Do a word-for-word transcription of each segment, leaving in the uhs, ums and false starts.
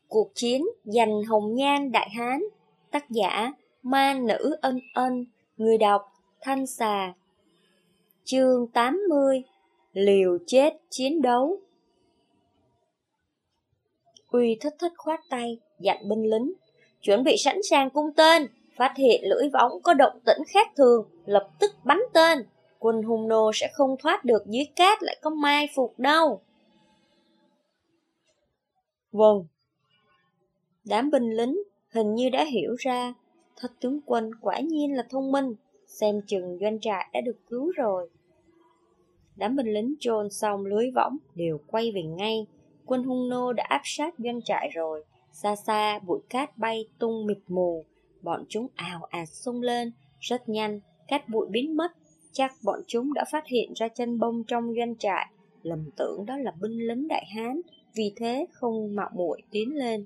Cuộc chiến giành hồng nhan Đại Hán. Tác giả Ma Nữ Ân Ân. Người đọc Thanh Xà. Chương tám mươi. Liều chết chiến đấu. Uy Thất Thất khoát tay, dặn binh lính chuẩn bị sẵn sàng cung tên. Phát hiện lưỡi võng có động tĩnh khác thường, lập tức bắn tên. Quân hung nô sẽ không thoát được, dưới cát lại có mai phục đâu. Vâng. Đám binh lính hình như đã hiểu ra, Thất tướng quân quả nhiên là thông minh, xem chừng doanh trại đã được cứu rồi. Đám binh lính chôn xong lưới võng đều quay về ngay. Quân hung nô đã áp sát doanh trại rồi. Xa xa bụi cát bay tung mịt mù, bọn chúng ào ạt xông lên. Rất nhanh cát bụi biến mất. Chắc bọn chúng đã phát hiện ra chân bông trong doanh trại, lầm tưởng đó là binh lính Đại Hán, vì thế không mạo muội tiến lên.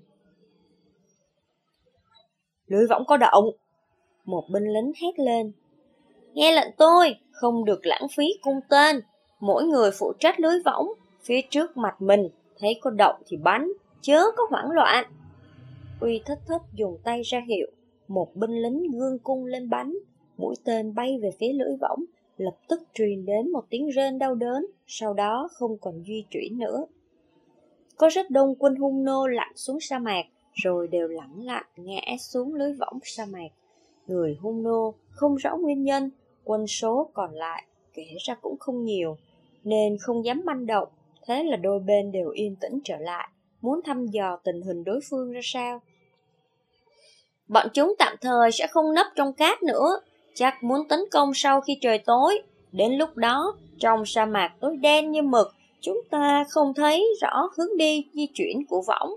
Lưới võng có động! Một binh lính hét lên. Nghe lệnh tôi, không được lãng phí cung tên. Mỗi người phụ trách lưới võng, phía trước mặt mình, thấy có động thì bắn, chớ có hoảng loạn. Uy Thất Thất dùng tay ra hiệu, một binh lính gương cung lên bắn. Mũi tên bay về phía lưỡi võng, lập tức truyền đến một tiếng rên đau đớn, sau đó không còn di chuyển nữa. Có rất đông quân hung nô lặn xuống sa mạc, rồi đều lẳng lặng ngã xuống lưới võng sa mạc. Người hung nô không rõ nguyên nhân, quân số còn lại kể ra cũng không nhiều, nên không dám manh động. Thế là đôi bên đều yên tĩnh trở lại, muốn thăm dò tình hình đối phương ra sao. Bọn chúng tạm thời sẽ không nấp trong cát nữa, chắc muốn tấn công sau khi trời tối. Đến lúc đó, trong sa mạc tối đen như mực, chúng ta không thấy rõ hướng đi di chuyển của võng.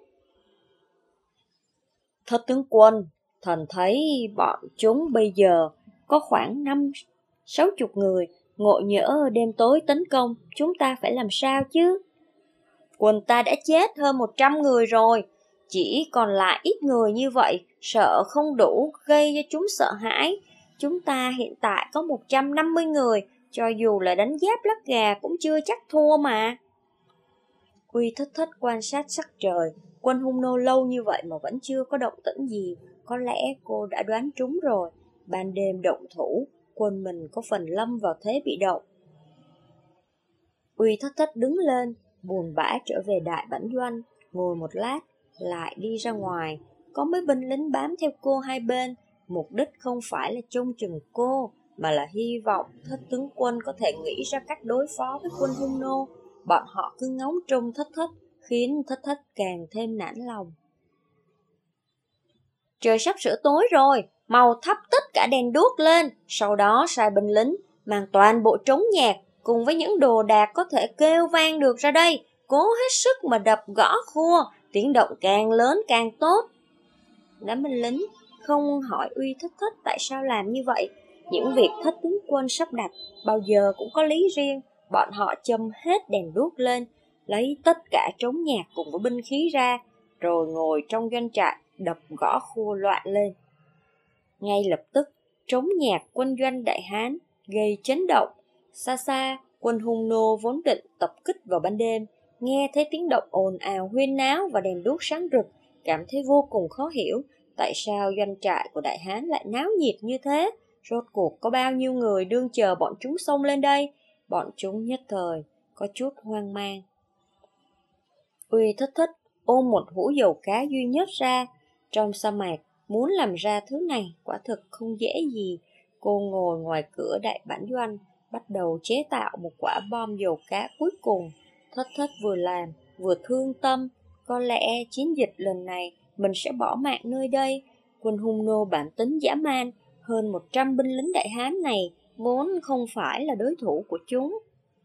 Thất tướng quân, thần thấy bọn chúng bây giờ có khoảng năm sáu chục người, ngộ nhỡ đêm tối tấn công, chúng ta phải làm sao chứ? Quân ta đã chết hơn một trăm người rồi, chỉ còn lại ít người như vậy, sợ không đủ gây cho chúng sợ hãi. Chúng ta hiện tại có một trăm năm mươi người, cho dù là đánh giáp lắc gà cũng chưa chắc thua mà. Uy Thất Thất quan sát sắc trời, quân hung nô lâu như vậy mà vẫn chưa có động tĩnh gì, có lẽ cô đã đoán trúng rồi. Ban đêm động thủ, quân mình có phần lâm vào thế bị động. Uy Thất Thất đứng lên, buồn bã trở về đại bản doanh, ngồi một lát, lại đi ra ngoài. Có mấy binh lính bám theo cô hai bên, mục đích không phải là trông chừng cô, mà là hy vọng Thất tướng quân có thể nghĩ ra cách đối phó với quân hung nô. Bọn họ cứ ngóng trông Thất Thất, khiến Thất Thất càng thêm nản lòng. Trời sắp sửa tối rồi, mau thắp tất cả đèn đuốc lên, sau đó sai binh lính mang toàn bộ trống nhạc cùng với những đồ đạc có thể kêu vang được ra đây, cố hết sức mà đập gõ khua, tiếng động càng lớn càng tốt. Đám binh lính không hỏi Uy Thất Thất tại sao làm như vậy. Những việc Thất tướng quân sắp đặt bao giờ cũng có lý riêng. Bọn họ châm hết đèn đuốc lên, lấy tất cả trống nhạc cùng với binh khí ra, rồi ngồi trong doanh trại đập gõ khua loạn lên. Ngay lập tức, trống nhạc quân doanh Đại Hán gây chấn động. Xa xa, quân hung nô vốn định tập kích vào ban đêm, nghe thấy tiếng động ồn ào huyên náo và đèn đuốc sáng rực, cảm thấy vô cùng khó hiểu. Tại sao doanh trại của Đại Hán lại náo nhiệt như thế? Rốt cuộc có bao nhiêu người đương chờ bọn chúng xông lên đây? Bọn chúng nhất thời có chút hoang mang. Uy Thất Thất ôm một hũ dầu cá duy nhất ra. Trong sa mạc, muốn làm ra thứ này quả thực không dễ gì. Cô ngồi ngoài cửa đại bản doanh, bắt đầu chế tạo một quả bom dầu cá cuối cùng. Thất Thất vừa làm, vừa thương tâm. Có lẽ chiến dịch lần này mình sẽ bỏ mạng nơi đây. Quân hung nô bản tính dã man, hơn một trăm binh lính Đại Hán này vốn không phải là đối thủ của chúng.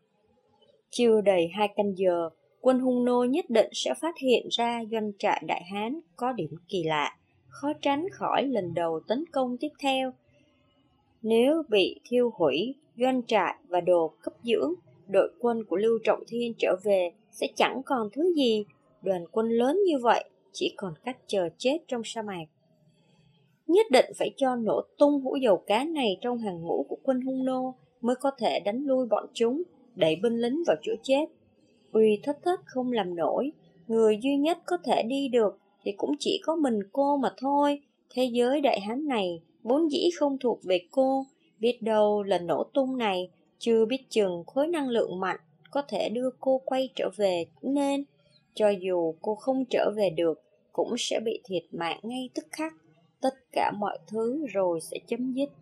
Chưa đầy hai canh giờ, quân hung nô nhất định sẽ phát hiện ra doanh trại Đại Hán có điểm kỳ lạ, khó tránh khỏi lần đầu tấn công tiếp theo. Nếu bị thiêu hủy doanh trại và đồ cấp dưỡng, đội quân của Lưu Trọng Thiên trở về sẽ chẳng còn thứ gì. Đoàn quân lớn như vậy chỉ còn cách chờ chết trong sa mạc. Nhất định phải cho nổ tung hũ dầu cá này trong hàng ngũ của quân hung nô mới có thể đánh lui bọn chúng, đẩy binh lính vào chỗ chết. Uy Thất Thất không làm nổi, người duy nhất có thể đi được thì cũng chỉ có mình cô mà thôi. Thế giới đại hán này vốn dĩ không thuộc về cô. Biết đâu lần nổ tung này, chưa biết chừng khối năng lượng mạnh có thể đưa cô quay trở về cũng nên. Cho dù cô không trở về được, cũng sẽ bị thiệt mạng ngay tức khắc. Tất cả mọi thứ rồi sẽ chấm dứt.